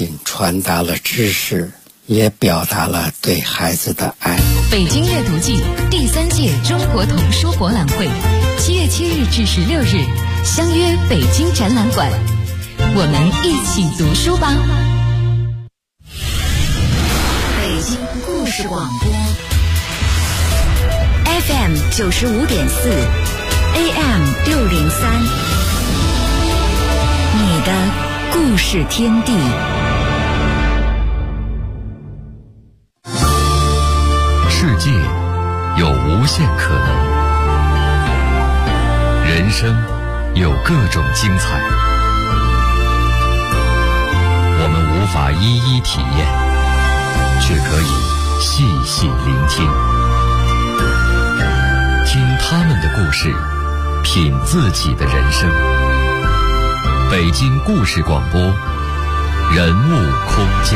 仅传达了知识，也表达了对孩子的爱。 北京阅读季第3届中国童书博览会7月7日至16日，相约北京展览馆，我们一起读书吧。北京故事广播 FM 95.4 AM 603，你的故事天地。 世界有无限可能，人生有各种精彩，我们无法一一体验，却可以细细聆听，听他们的故事，品自己的人生。北京故事广播，人物空间。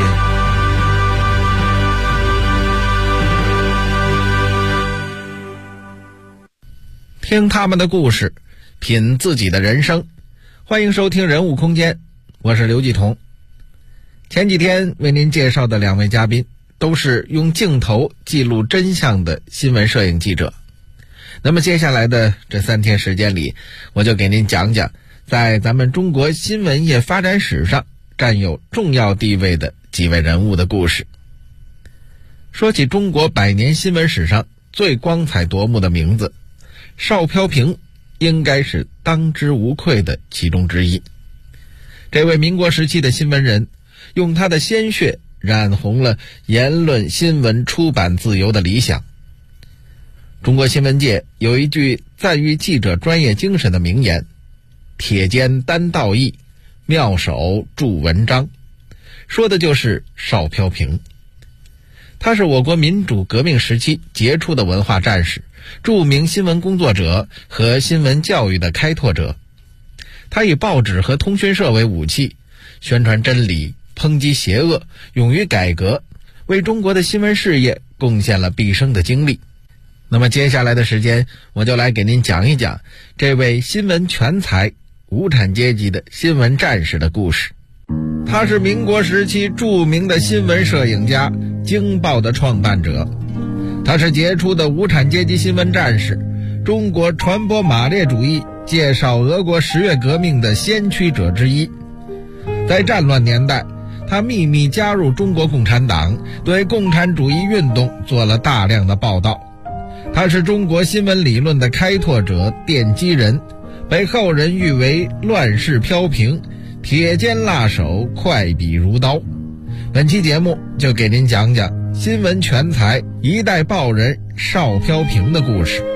听他们的故事，品自己的人生。欢迎收听人物空间，我是刘继彤。前几天为您介绍的2位嘉宾都是用镜头记录真相的新闻摄影记者。那么接下来的这3天时间里，我就给您讲讲在咱们中国新闻业发展史上占有重要地位的几位人物的故事。说起中国100年新闻史上最光彩夺目的名字，邵飘萍应该是当之无愧的其中之一。这位民国时期的新闻人，用他的鲜血染红了言论、新闻、出版自由的理想。中国新闻界有一句赞誉记者专业精神的名言：铁肩担道义，妙手著文章，说的就是邵飘萍。他是我国民主革命时期杰出的文化战士，著名新闻工作者和新闻教育的开拓者。他以报纸和通讯社为武器，宣传真理，抨击邪恶，勇于改革，为中国的新闻事业贡献了毕生的精力。那么接下来的时间，我就来给您讲一讲这位新闻全才、无产阶级的新闻战士的故事。他是民国时期著名的新闻摄影家，京报的创办者。他是杰出的无产阶级新闻战士，中国传播马列主义、介绍俄国10月革命的先驱者之一。在战乱年代，他秘密加入中国共产党，对共产主义运动做了大量的报道。他是中国新闻理论的开拓者、奠基人，被后人誉为乱世飘萍，铁肩辣手，快笔如刀。本期节目就给您讲讲新闻全才、一代报人邵飘萍的故事。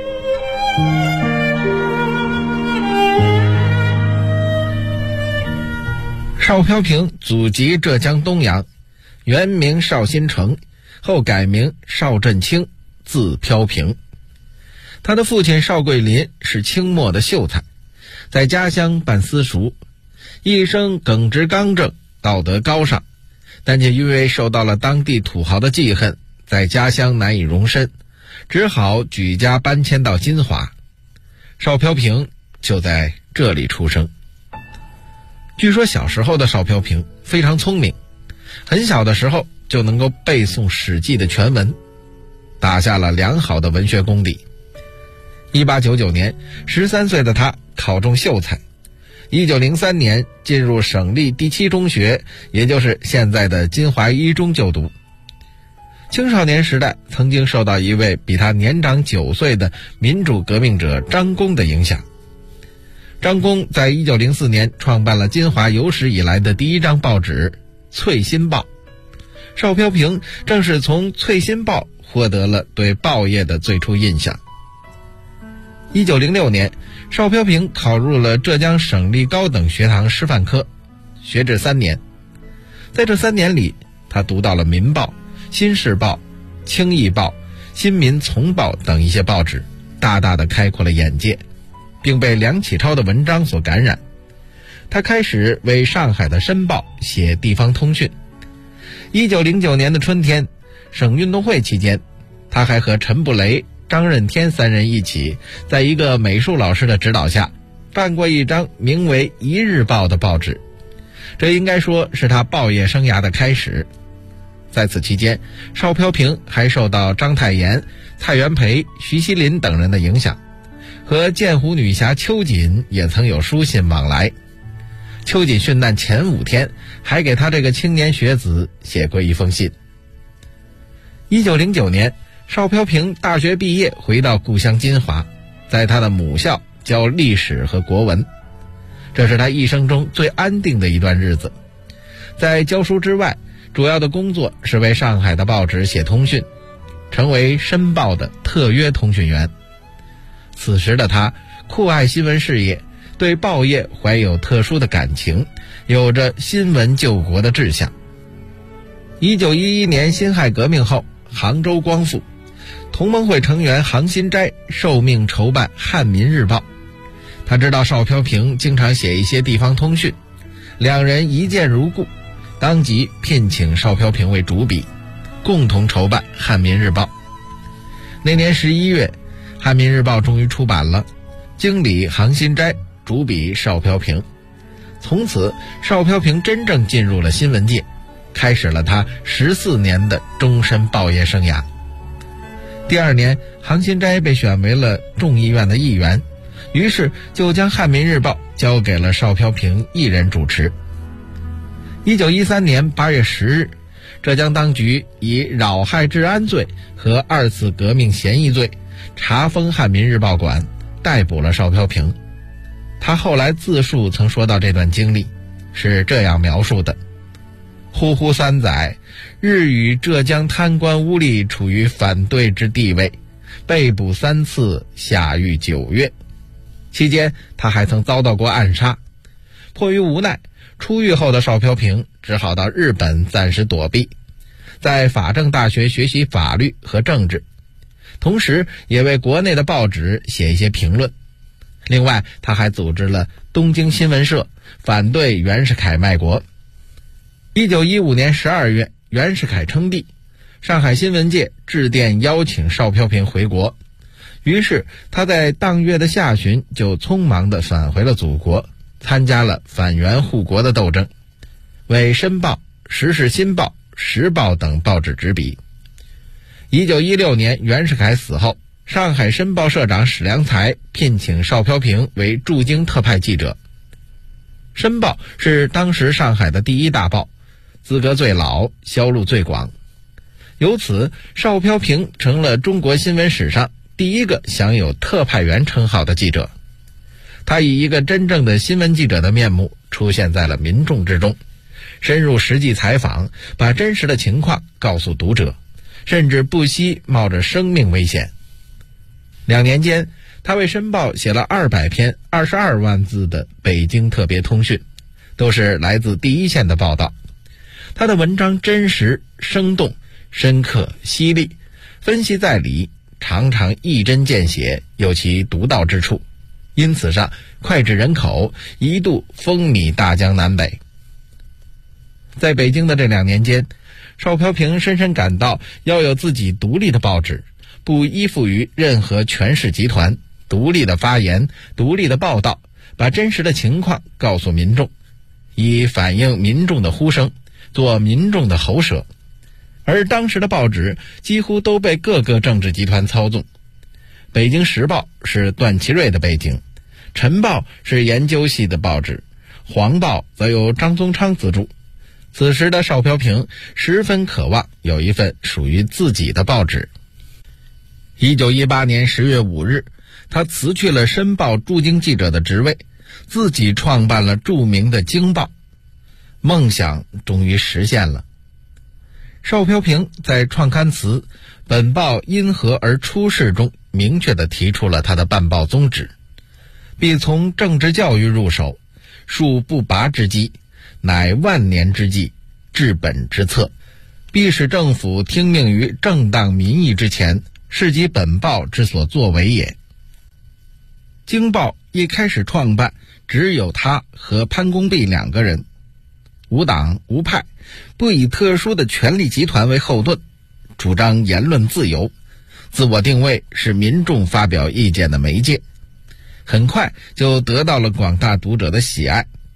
邵飘萍祖籍浙江东阳，原名邵新成，后改名邵振清，字飘萍。他的父亲邵桂林是清末的秀才，在家乡办私塾，一生耿直刚正，道德高尚，但却因为受到了当地土豪的记恨，在家乡难以容身，只好举家搬迁到金华。邵飘萍就在这里出生。据说小时候的邵飘萍非常聪明，很小的时候就能够背诵《史记》的全文，打下了良好的文学功底。1899年13岁的他考中秀才，1903年进入省立第7中学，也就是现在的金华一中就读。青少年时代曾经受到一位比他年长9岁的民主革命者张公的影响。张公在1904年创办了金华有史以来的第一张报纸《翠新报》，邵飘萍正是从《翠新报》获得了对报业的最初印象。1906年，邵飘萍考入了浙江省立高等学堂师范科，学制3年。在这3年里，他读到了《民报》、《新世报》、《清议报》、《新民丛报》等一些报纸，大大的开阔了眼界，并被梁启超的文章所感染。他开始为上海的《申报》写地方通讯。1909年的春天，省运动会期间，他还和陈布雷、张任天3人一起，在一个美术老师的指导下，办过一张名为《一日报》的报纸。 这应该说是他报业生涯的开始。在此期间，邵飘萍还受到章太炎、蔡元培、徐锡麟等人的影响，和剑湖女侠秋瑾也曾有书信往来。秋瑾殉难前5天，还给他这个青年学子写过一封信。1909年，邵飘萍大学毕业，回到故乡金华，在他的母校教历史和国文。这是他一生中最安定的一段日子。在教书之外，主要的工作是为上海的报纸写通讯，成为申报的特约通讯员。此时的他酷爱新闻事业，对报业怀有特殊的感情，有着新闻救国的志向。1911年辛亥革命后，杭州光复，同盟会成员杭新斋受命筹办《汉民日报》。他知道邵飘萍经常写一些地方通讯，两人一见如故，当即聘请邵飘萍为主笔，共同筹办《汉民日报》。那年11月，《汉民日报》终于出版了，经理杭新斋，主笔邵飘萍。从此，邵飘萍真正进入了新闻界，开始了他14年的终身报业生涯。第2年，杭新斋被选为了众议院的议员，于是就将《汉民日报》交给了邵飘萍一人主持。1913年8月10日，浙江当局以扰害治安罪和2次革命嫌疑罪查封《汉民日报》馆，逮捕了邵飘萍。他后来自述曾说到这段经历，是这样描述的：呼呼3载，日与浙江贪官污吏处于反对之地位，被捕3次，下狱9月。期间他还曾遭到过暗杀。迫于无奈，出狱后的邵飘萍只好到日本暂时躲避，在法政大学学习法律和政治，同时也为国内的报纸写一些评论。另外，他还组织了东京新闻社，反对袁世凯卖国。1915年12月，袁世凯称帝，上海新闻界致电邀请邵飘萍回国，于是他在当月的下旬就匆忙地返回了祖国，参加了反袁护国的斗争，为《申报》、《时事新报》、《时报》等报纸执笔。1916年袁世凯死后，上海申报社长史良才聘请邵飘萍为驻京特派记者。申报是当时上海的第一大报，资格最老，销路最广。由此，邵飘萍成了中国新闻史上第一个享有特派员称号的记者。他以一个真正的新闻记者的面目出现在了民众之中，深入实际采访，把真实的情况告诉读者，甚至不惜冒着生命危险。2年间，他为《申报》写了200篇22万字的北京特别通讯，都是来自第一线的报道。他的文章真实、生动、深刻、犀利，分析在理，常常一针见血，有其独到之处，因此上脍炙人口，一度风靡大江南北。在北京的这2年间，邵飘萍深深感到要有自己独立的报纸，不依附于任何权势集团，独立的发言，独立的报道，把真实的情况告诉民众，以反映民众的呼声，做民众的喉舌。而当时的报纸几乎都被各个政治集团操纵。北京时报是段祺瑞的背景，晨报是研究系的报纸，黄报则由张宗昌资助。此时的邵飘萍十分渴望有一份属于自己的报纸。1918年10月5日，他辞去了申报驻京记者的职位，自己创办了著名的京报，梦想终于实现了。邵飘萍在创刊词《本报因何而出世》中明确地提出了他的办报宗旨：必从政治教育入手，树不拔之基，乃万年之计，治本之策，必使政府听命于正当民意之前，是即本报之所作为也。京报一开始创办，只有他和潘公弼2个人，无党无派，不以特殊的权力集团为后盾，主张言论自由，自我定位是民众发表意见的媒介，很快就得到了广大读者的喜爱。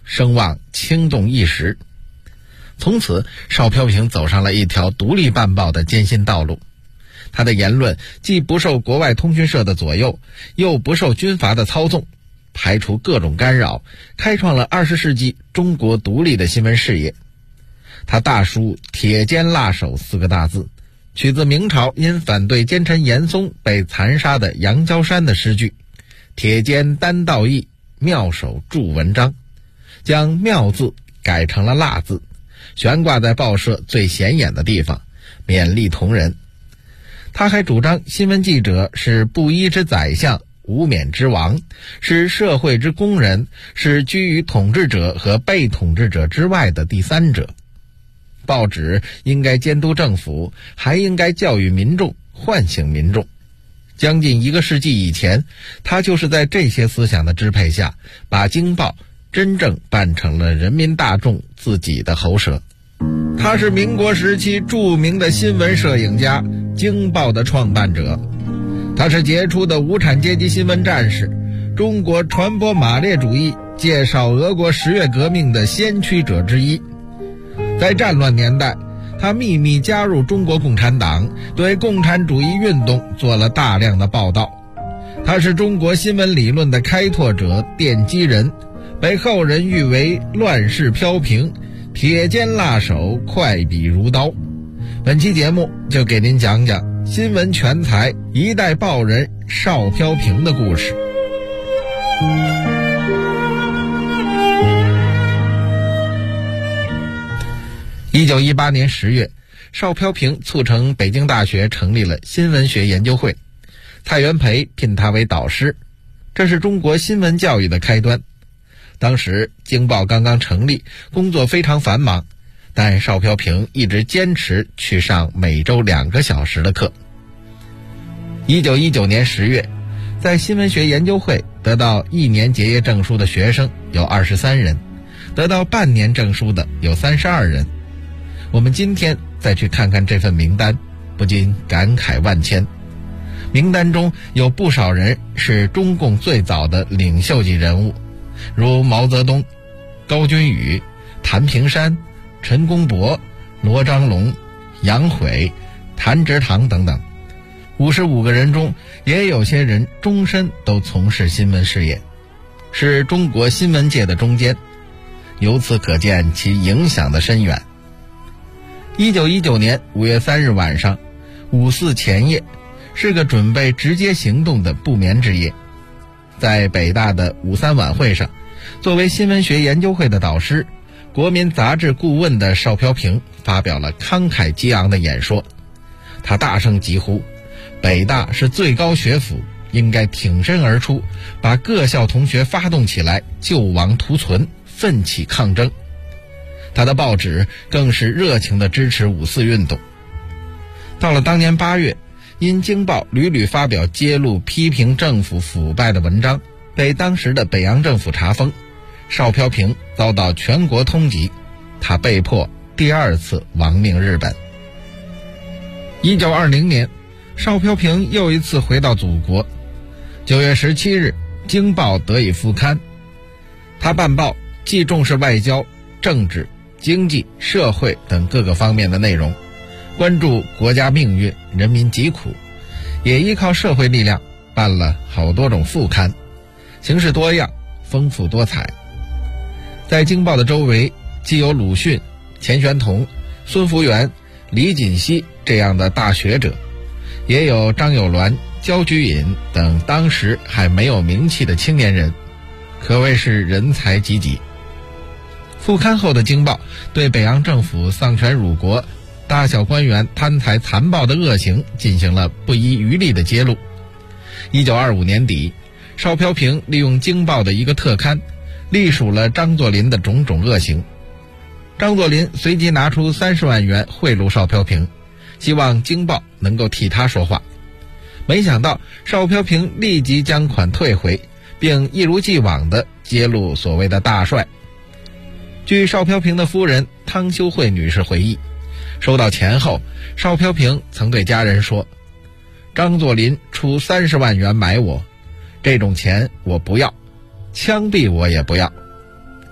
声望倾动一时。从此，邵飘萍走上了一条独立办报的艰辛道路。他的言论既不受国外通讯社的左右，又不受军阀的操纵，排除各种干扰，开创了20世纪中国独立的新闻事业。他大书铁肩辣手4个大字，取自明朝因反对奸臣严嵩被残杀的杨娇山的诗句：铁肩担道义，妙手著文章，将妙字改成了辣字，悬挂在报社最显眼的地方，勉励同仁。他还主张新闻记者是布衣之宰相，无冕之王，是社会之工人，是居于统治者和被统治者之外的第三者。报纸应该监督政府，还应该教育民众，唤醒民众。将近1个世纪以前，他就是在这些思想的支配下，把京报真正办成了人民大众自己的喉舌。他是民国时期著名的新闻摄影家，京报的创办者。他是杰出的无产阶级新闻战士，中国传播马列主义、介绍俄国10月革命的先驱者之一。在战乱年代，他秘密加入中国共产党，对共产主义运动做了大量的报道。他是中国新闻理论的开拓者、奠基人，被后人誉为乱世飘萍，铁肩辣手，快笔如刀。本期节目就给您讲讲新闻全才、一代报人邵飘萍的故事。1918年10月，邵飘萍促成北京大学成立了新闻学研究会，蔡元培聘他为导师，这是中国新闻教育的开端。当时京报刚刚成立，工作非常繁忙，但邵飘萍一直坚持去上每周2个小时的课。1919年10月，在新闻学研究会得到1年结业证书的学生有23人，得到半年证书的有32人。我们今天再去看看这份名单，不禁感慨万千。名单中有不少人是中共最早的领袖级人物，如毛泽东、高君宇、谭平山、陈公博、罗章龙、杨悔、谭植堂等等。55个人中，也有些人终身都从事新闻事业，是中国新闻界的中坚，由此可见其影响的深远。1919年5月3日晚上，5·4前夜，是个准备直接行动的不眠之夜。在北大的5·3晚会上，作为新闻学研究会的导师、国民杂志顾问的邵飘萍发表了慷慨激昂的演说。他大声疾呼，北大是最高学府，应该挺身而出，把各校同学发动起来，救亡图存，奋起抗争。他的报纸更是热情地支持5·4运动。到了当年8月，因京报屡屡发表揭露批评政府腐败的文章，被当时的北洋政府查封，邵飘萍遭到全国通缉，他被迫第2次亡命日本。1920年，邵飘萍又一次回到祖国。9月17日，京报得以复刊。他办报既重视外交、政治、经济、社会等各个方面的内容，关注国家命运、人民疾苦，也依靠社会力量办了好多种副刊，形式多样，丰富多彩。在京报的周围，既有鲁迅、钱玄同、孙福元、李锦熙这样的大学者，也有张友銮、焦菊隐等当时还没有名气的青年人，可谓是人才济济。复刊后的京报对北洋政府丧权辱国、大小官员贪财残暴的恶行进行了不遗余力的揭露。1925年底，邵飘萍利用京报的一个特刊，隶属了张作霖的种种恶行。张作霖随即拿出30万元贿赂邵飘萍，希望京报能够替他说话。没想到邵飘萍立即将款退回，并一如既往地揭露所谓的大帅。据邵飘萍的夫人汤修慧女士回忆，收到钱后，邵飘萍曾对家人说，张作霖出30万元买我，这种钱我不要，枪毙我也不要。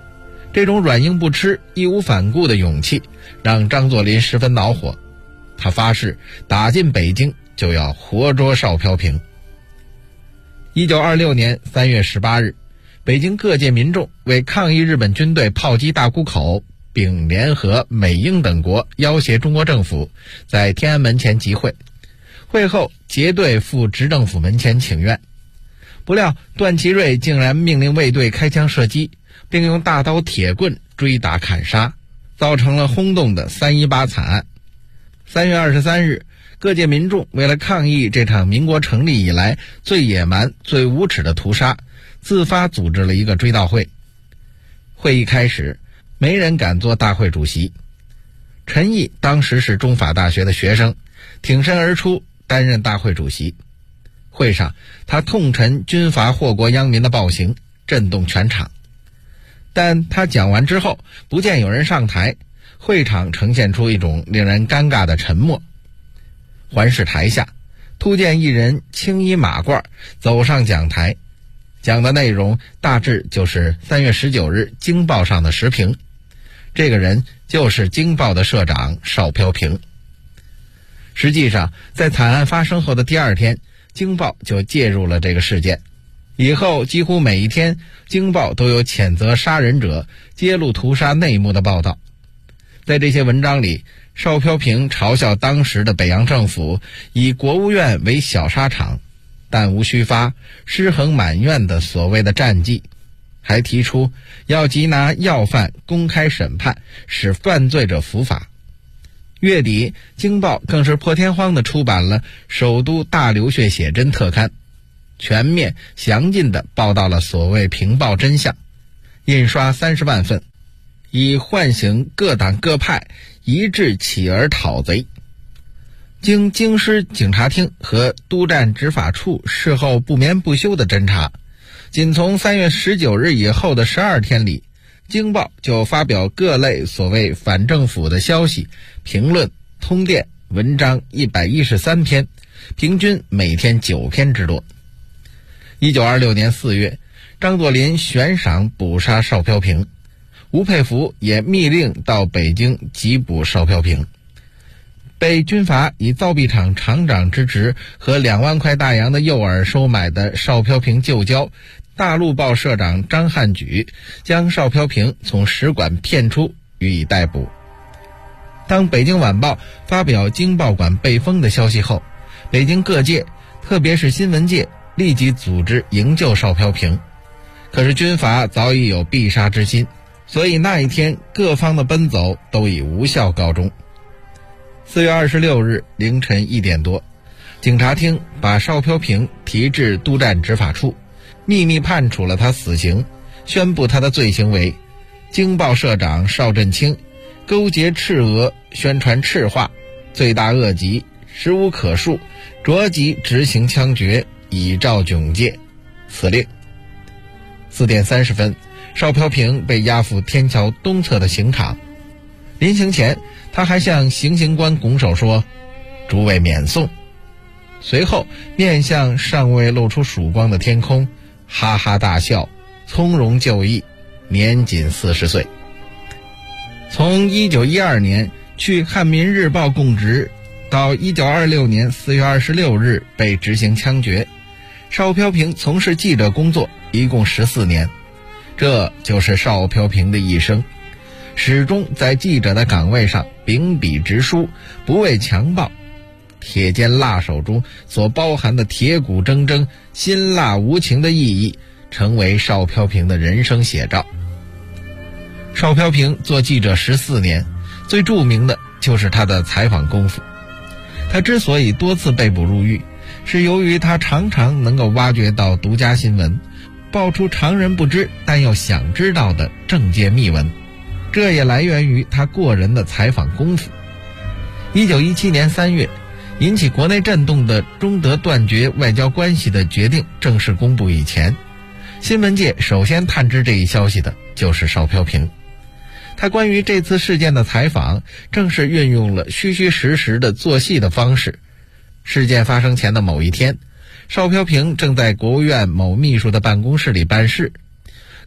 这种软硬不吃、义无反顾的勇气让张作霖十分恼火，他发誓打进北京就要活捉邵飘萍。1926年3月18日，北京各界民众为抗议日本军队炮击大沽口，并联合美英等国要挟中国政府，在天安门前集会。会后结队赴执政府门前请愿，不料段祺瑞竟然命令卫队开枪射击，并用大刀铁棍追打砍杀，造成了轰动的318惨案。3月23日，各界民众为了抗议这场民国成立以来最野蛮、最无耻的屠杀，自发组织了一个追悼会。会议开始，没人敢做大会主席。陈毅当时是中法大学的学生，挺身而出担任大会主席。会上，他痛陈军阀祸国殃民的暴行，震动全场。但他讲完之后，不见有人上台，会场呈现出一种令人尴尬的沉默。环视台下，突见一人青衣马褂走上讲台，讲的内容大致就是3月19日京报上的时评。这个人就是京报的社长邵飘萍。实际上，在惨案发生后的第二天，京报就介入了这个事件。以后几乎每一天，京报都有谴责杀人者、揭露屠杀内幕的报道。在这些文章里，邵飘萍嘲笑当时的北洋政府以国务院为小沙场，弹无虚发、尸横满院的所谓的战绩，还提出要缉拿要犯，公开审判，使犯罪者伏法。月底，京报更是破天荒地出版了首都大流血写真特刊，全面详尽地报道了所谓平报真相，印刷30万份，以唤醒各党各派一致起而讨贼。经京师警察厅和督战执法处事后不眠不休的侦查，仅从3月19日以后的12天里，京报就发表各类所谓反政府的消息、评论、通电、文章113篇，平均每天9篇之多。1926年4月，张作霖悬赏捕杀邵飘萍，吴佩孚也密令到北京缉捕邵飘萍。被军阀以造币厂厂长之职和2万块大洋的诱饵收买的邵飘萍旧交大陆报社长张汉举，将邵飘萍从使馆骗出，予以逮捕。当北京晚报发表京报馆被封的消息后，北京各界，特别是新闻界，立即组织营救邵飘萍。可是军阀早已有必杀之心，所以那一天各方的奔走都以无效告终。4月26日凌晨1点多，警察厅把邵飘萍提至督战执法处，秘密判处了他死刑，宣布他的罪行为京报社长邵振清勾结赤俄，宣传赤化，罪大恶极，实无可恕，着即执行枪决，以昭炯戒。此令。4点30分，邵飘萍被押赴天桥东侧的刑场。临行前，他还向行刑官拱手说：“诸位免送。”随后面向尚未露出曙光的天空，哈哈大笑，从容就义，年仅40岁。从1912年去汉民日报供职，到1926年4月26日被执行枪决，邵飘萍从事记者工作一共14年，这就是邵飘萍的一生，始终在记者的岗位上秉笔直书，不畏强暴。铁剑辣手中所包含的铁骨铮铮、辛辣无情的意义，成为邵飘萍的人生写照。邵飘萍做记者14年，最著名的就是他的采访功夫。他之所以多次被捕入狱，是由于他常常能够挖掘到独家新闻，爆出常人不知但又想知道的政界秘闻，这也来源于他过人的采访功夫。1917年3月，引起国内震动的中德断绝外交关系的决定正式公布以前，新闻界首先探知这一消息的就是邵飘萍。他关于这次事件的采访正是运用了虚虚实实的做戏的方式。事件发生前的某一天，邵飘萍正在国务院某秘书的办公室里办事，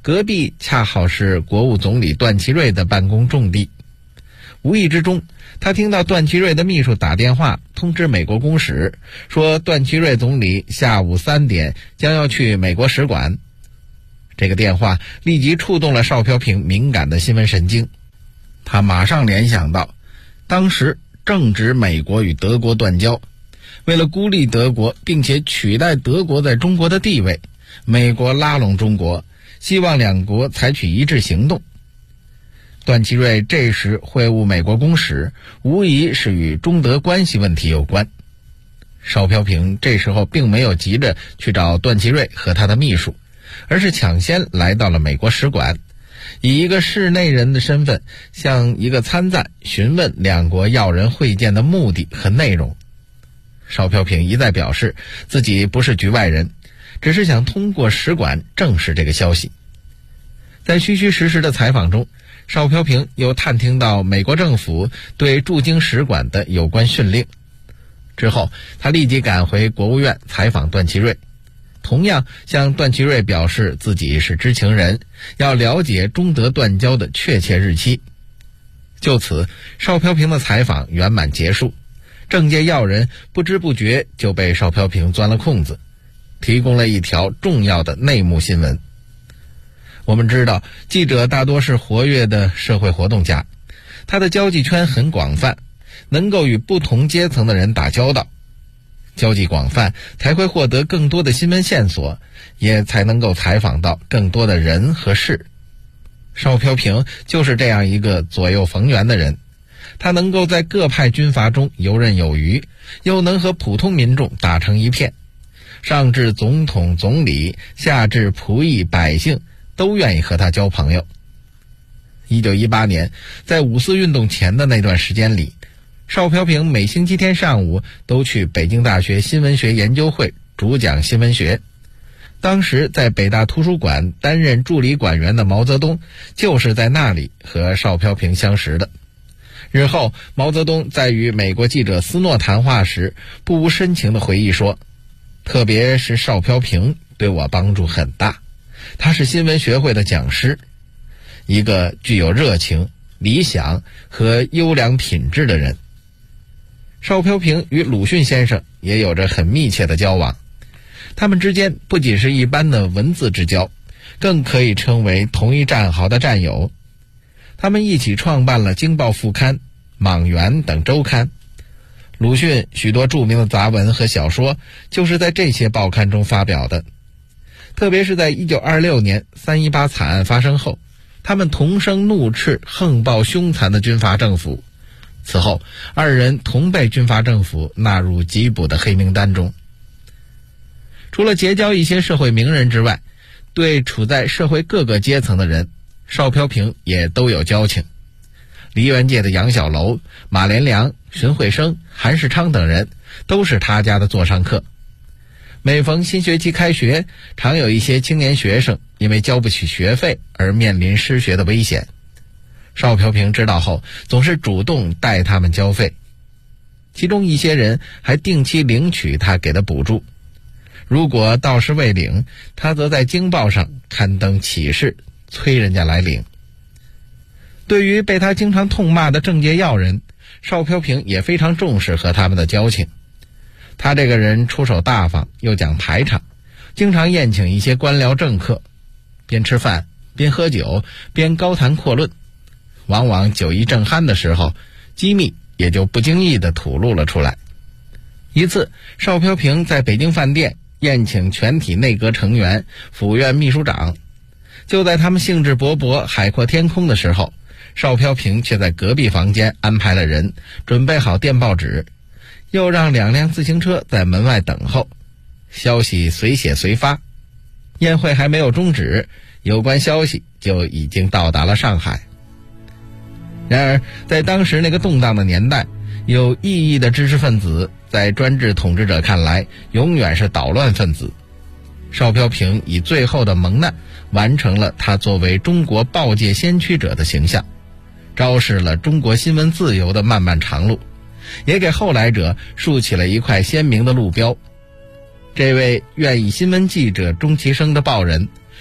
隔壁恰好是国务总理段祺瑞的办公重地。无意之中，他听到段祺瑞的秘书打电话通知美国公使，说段祺瑞总理下午3点将要去美国使馆。这个电话立即触动了邵飘萍敏感的新闻神经，他马上联想到，当时正值美国与德国断交，为了孤立德国并且取代德国在中国的地位，美国拉拢中国，希望两国采取一致行动。段祺瑞这时会晤美国公使，无疑是与中德关系问题有关。邵飘萍这时候并没有急着去找段祺瑞和他的秘书，而是抢先来到了美国使馆，以一个室内人的身份向一个参赞询问两国要人会见的目的和内容。邵飘萍一再表示自己不是局外人，只是想通过使馆证实这个消息。在虚虚实实的采访中，邵飘萍又探听到美国政府对驻京使馆的有关训令。之后他立即赶回国务院采访段祺瑞，同样向段祺瑞表示自己是知情人，要了解中德断交的确切日期。就此，邵飘萍的采访圆满结束，政界要人不知不觉就被邵飘萍钻了空子，提供了一条重要的内幕新闻。我们知道，记者大多是活跃的社会活动家，他的交际圈很广泛，能够与不同阶层的人打交道。交际广泛才会获得更多的新闻线索，也才能够采访到更多的人和事。邵飘萍就是这样一个左右逢源的人，他能够在各派军阀中游刃有余，又能和普通民众打成一片，上至总统总理，下至仆役百姓都愿意和他交朋友。1918年，在五四运动前的那段时间里，邵飘萍每星期天上午都去北京大学新闻学研究会主讲新闻学。当时在北大图书馆担任助理馆员的毛泽东就是在那里和邵飘萍相识的。日后毛泽东在与美国记者斯诺谈话时，不无深情地回忆说，特别是邵飘萍对我帮助很大，他是新闻学会的讲师，一个具有热情、理想和优良品质的人。邵飘萍与鲁迅先生也有着很密切的交往，他们之间不仅是一般的文字之交，更可以称为同一战壕的战友。他们一起创办了《京报》副刊、《莽原》等周刊。鲁迅许多著名的杂文和小说就是在这些报刊中发表的。特别是在1926年318惨案发生后，他们同声怒斥横暴凶残的军阀政府。此后，二人同被军阀政府纳入缉捕的黑名单中。除了结交一些社会名人之外，对处在社会各个阶层的人，邵飘萍也都有交情。梨园界的杨小楼、马连良、荀慧生、韩世昌等人都是他家的座上客。每逢新学期开学，常有一些青年学生因为交不起学费而面临失学的危险。邵飘萍知道后，总是主动代他们交费，其中一些人还定期领取他给的补助。如果到时未领，他则在《京报》上刊登启事，催人家来领。对于被他经常痛骂的政界要人，邵飘萍也非常重视和他们的交情。他这个人出手大方，又讲排场，经常宴请一些官僚政客，边吃饭边喝酒边高谈阔论，往往酒意正酣的时候，机密也就不经意地吐露了出来。一次，邵飘萍在北京饭店宴请全体内阁成员、府院秘书长，就在他们兴致勃勃、海阔天空的时候，邵飘萍却在隔壁房间安排了人，准备好电报纸，又让2辆自行车在门外等候，消息随写随发。宴会还没有终止，有关消息就已经到达了上海。然而，在当时那个动荡的年代，有异议的知识分子在专制统治者看来永远是捣乱分子。邵飘萍以最后的蒙难完成了他作为中国报界先驱者的形象，昭示了中国新闻自由的漫漫长路，也给后来者竖起了一块鲜明的路标。这位愿以新闻记者终其生的报人，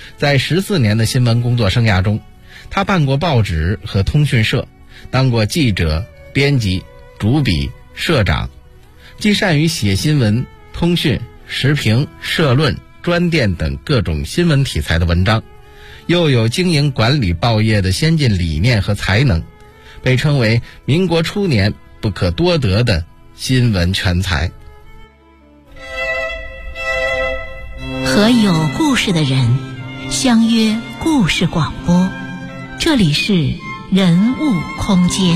在14年的新闻工作生涯中，他办过报纸和通讯社，当过记者、编辑、主笔、社长，既善于写新闻、通讯、时评、社论、专电等各种新闻题材的文章，又有经营管理报业的先进理念和才能，被称为民国初年不可多得的新闻全才。 和有故事的人相约故事广播，这里是人物空间。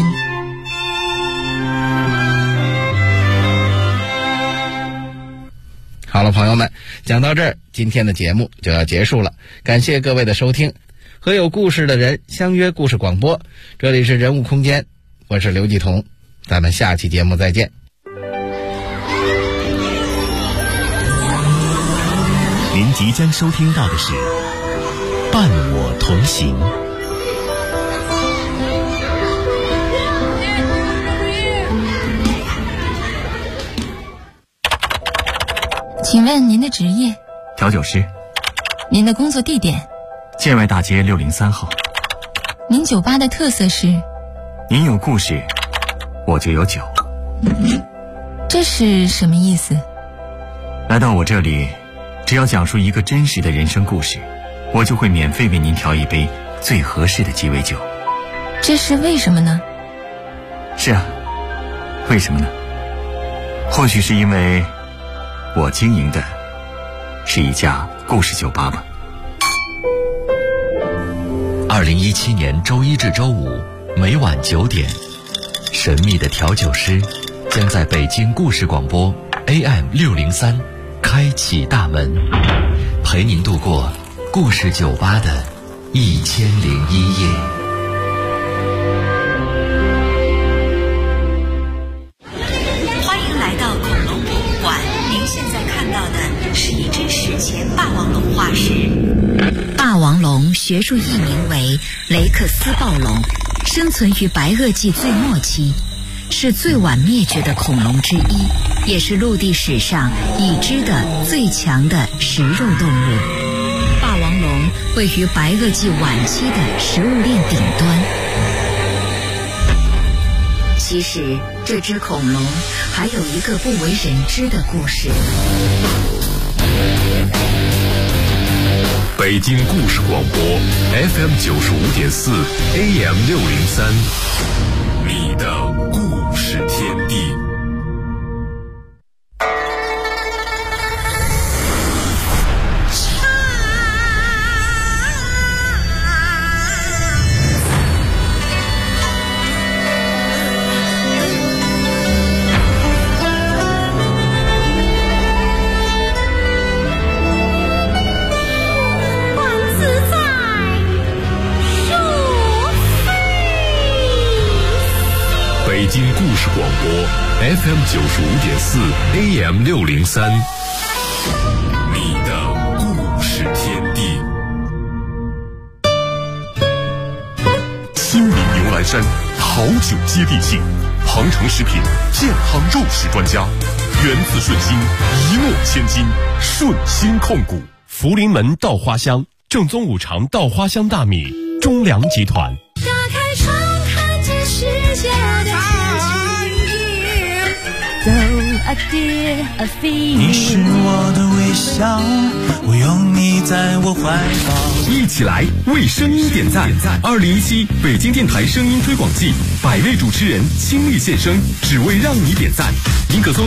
好了，朋友们，讲到这儿，今天的节目就要结束了。感谢各位的收听，和有故事的人相约故事广播，这里是人物空间，我是刘继彤，咱们下期节目再见。 您即将收听到的是《伴我同行》。 请问您的职业？ 调酒师。 您的工作地点？ 建外大街603号。 您酒吧的特色是？ 您有故事，我就有酒。 这是什么意思？ 来到我这里，只要讲述一个真实的人生故事，我就会免费为您调一杯最合适的鸡尾酒。 这是为什么呢？ 是啊，为什么呢？或许是因为我经营的是一家故事酒吧吧。 2017年周一至周五每晚9点，神秘的调酒师将在北京故事广播 AM603开启大门，陪您度过故事酒吧的1001夜。 欢迎来到恐龙博物馆，您现在看到的是一只史前霸王龙化石。霸王龙学术译名为雷克斯暴龙，生存于白垩纪最末期，是最晚灭绝的恐龙之一，也是陆地史上已知的最强的食肉动物。霸王龙位于白垩纪晚期的食物链顶端。其实这只恐龙还有一个不为人知的故事。 北京故事广播 FM95.4 AM603，你的故事天地。北京故事广播 FM95.4 AM603，你的故事天地。新民牛栏山好酒接地气，鹏程食品健康肉食专家，源自顺心，一诺千金，顺心控股。 福临门稻花香，正宗五常稻花香大米，中粮集团。 打开窗看这世界的你是我的微笑，我拥你在我怀抱。 一起来为声音点赞！2017北京电台声音推广季，100位主持人倾力现身，只为让你点赞。您可搜